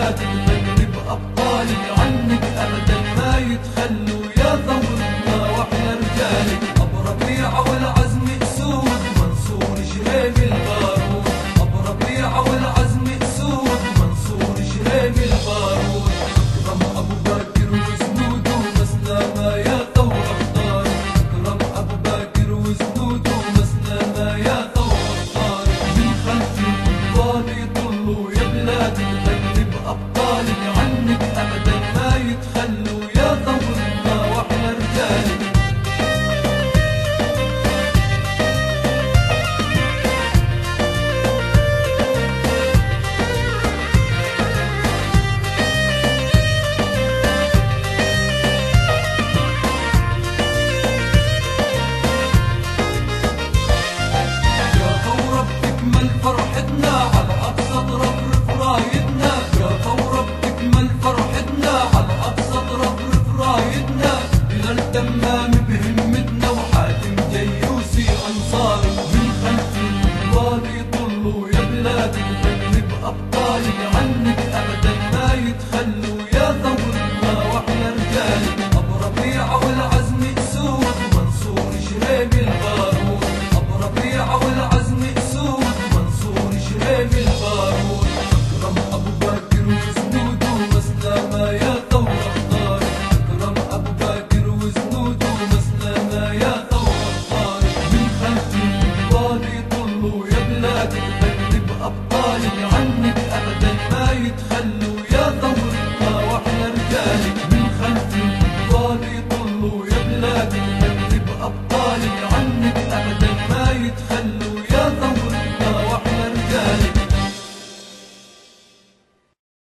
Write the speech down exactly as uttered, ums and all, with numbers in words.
بلاد المغرب أبطالي عنك أبدا ما يتخلوا يا ثورتنا وإحنا رجالك. أبو ربيعة والعزم أسود منصور شهيم البارود، أبو ربيعة والعزم أسود منصور شهيم البارود. أكرم أبو بكر وجنوده مسلمة يا ثور أخطار، أكرم أبو بكر وجنوده مسلمة يا ثور أخطار. من خلف الأبطال يطلوا يا بلاد المغرب أبطالي عنك أبدا ما يتخلوا يا ثورتنا وإحنا رجالك. فرحتنا على أبسط رفرف رايدنا، يا ثورة بتكمل فرحتنا على أبسط رفرف رايدنا. بلال تمام بهمتنا وحاتم جيوسي أنصاري. من خلف الأبطال يطلوا يا بلاد المغرب أبطالي عنك أبدا ما يتخلوا يا ثورتنا وإحنا رجالك. أبو ربيعة والعزم أسود منصور شهيم البارود، أبو ربيعة والعزم أسود شهيم البارود. أكرم أبو بكر وجنوده مسلمة يا ثور أخطار، أكرم أبو بكر وجنوده مسلمة يا ثور أخطار. من خلف الأبطال يطلوا يا بلاد المغرب أبطالي عنك أبدا ما يتخلوا يا ثور